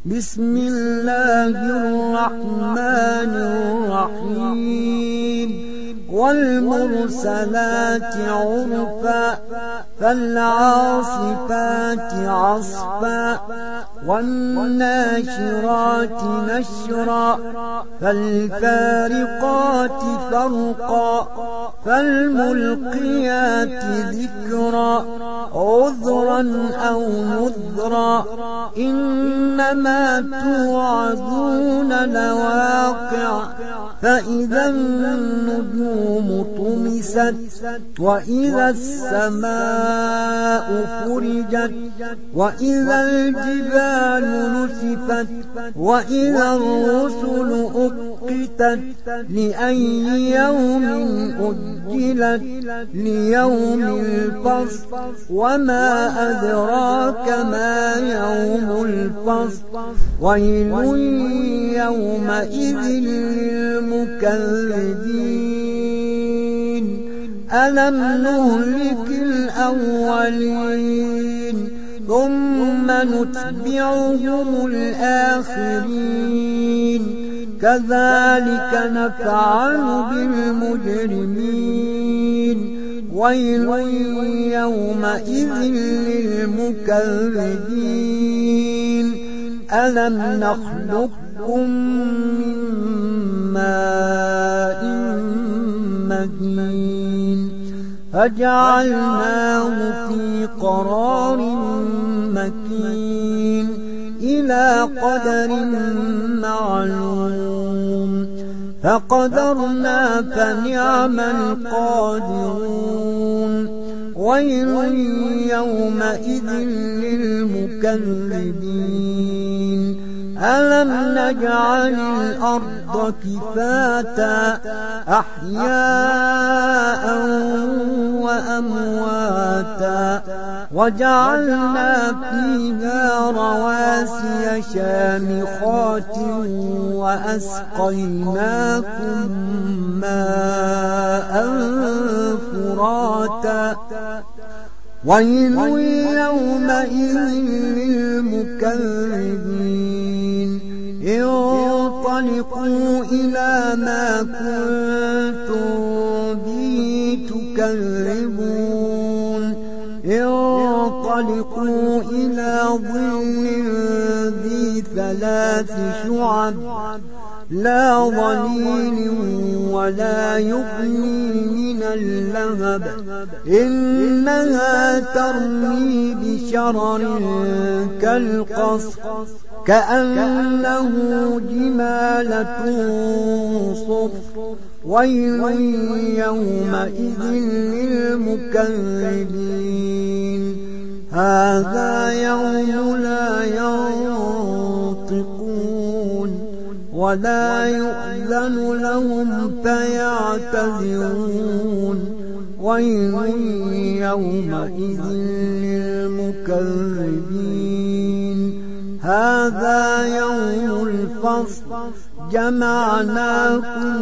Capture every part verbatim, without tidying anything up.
بسم الله الرحمن الرحيم والمرسلات عرفا فالعاصفات عصفا والناشرات نشرا فالفارقات فرقا فالملقيات ذكرا عذرا أو نذرا إنما توعدون لواقع فإذا النجوم طمست وإذا السماء فرجت وإذا الجبال نسفت وإذا الرسل أقتت لأي يوم أجلت ليوم الفصل وما أدراك ما يوم الفصل ويل يومئذ للمكذبين ألم نهلك الأولين ثم نتبعهم الآخرين كذلك نفعل بالمجرمين ويل يومئذ للمكذبين ألم نخلقكم من ماء مهين فجعلناه في قرار مكين إلى قدر معلوم فقدرنا فنعم القادرون ويل يومئذ للمكذبين ألم نجعل الأرض كفاتا أحياء وأمواتا وجعلنا فيها رواسي شامخات وأسقيناكم ماء فراتا ويل يومئذ للمكذبين انطلقوا إلى ما كنتم به تكذبون انطلقوا إلى ظل ذي ثلاث شعب لا ظليل ولا يغني من اللهب إنها ترمي بشرر كالقصر كأنه جمالة صفر ويل يومئذ للمكذبين هذا يوم لا ينطقون ولا يؤذن لهم فيعتذرون ويل يومئذ للمكذبين هذا يوم الفصل جمعناكم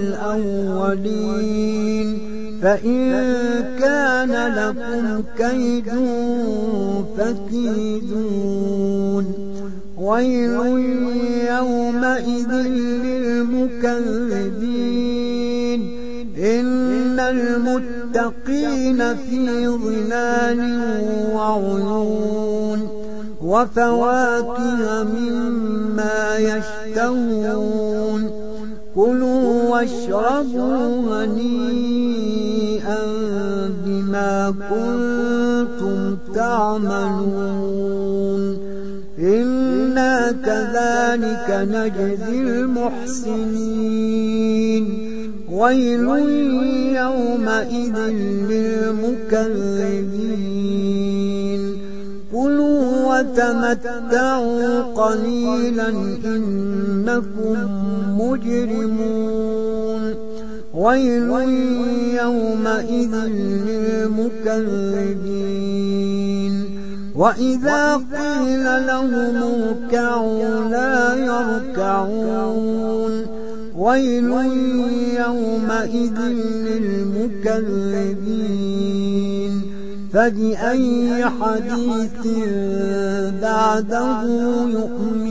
والأولين فإن كان لكم كيد فكيدون ويل يومئذ للمكذبين إن المتقين في ظلال وعيون وفواكه مما يشتهون كلوا واشربوا هنيئا بما كنتم تعملون إنا كذلك نجزي المحسنين ويل يومئذ للمكذبين كلوا وتمتعوا قليلا إنكم مجرمون ويل يومئذ للمكذبين وإذا قيل لهم اركعوا لا يركعون ويل يومئذ للمكذبين فبأي حديث بعده يؤمنون